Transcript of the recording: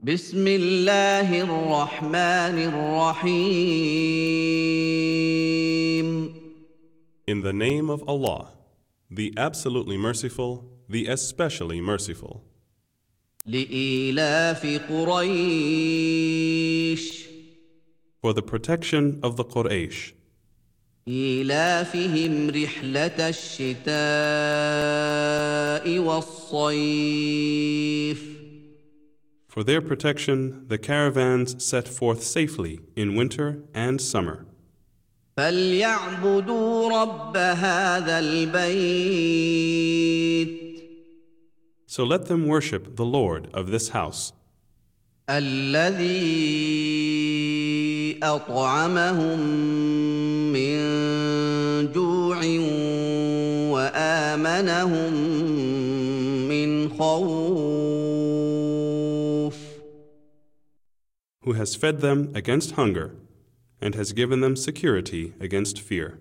بسم الله الرحمن الرحيم. In the name of Allah, the absolutely merciful, the especially merciful. لإيلاف قريش For the protection of the Quraysh, إيلافهم رحلة الشتاء والصيف. for their protection the caravans set forth safely in winter and summer. فليعبدوا رب هذا البيت So let them worship the Lord of this house, الذي أطعمهم من جوع وآمنهم من خوف. who has fed them against hunger and has given them security against fear.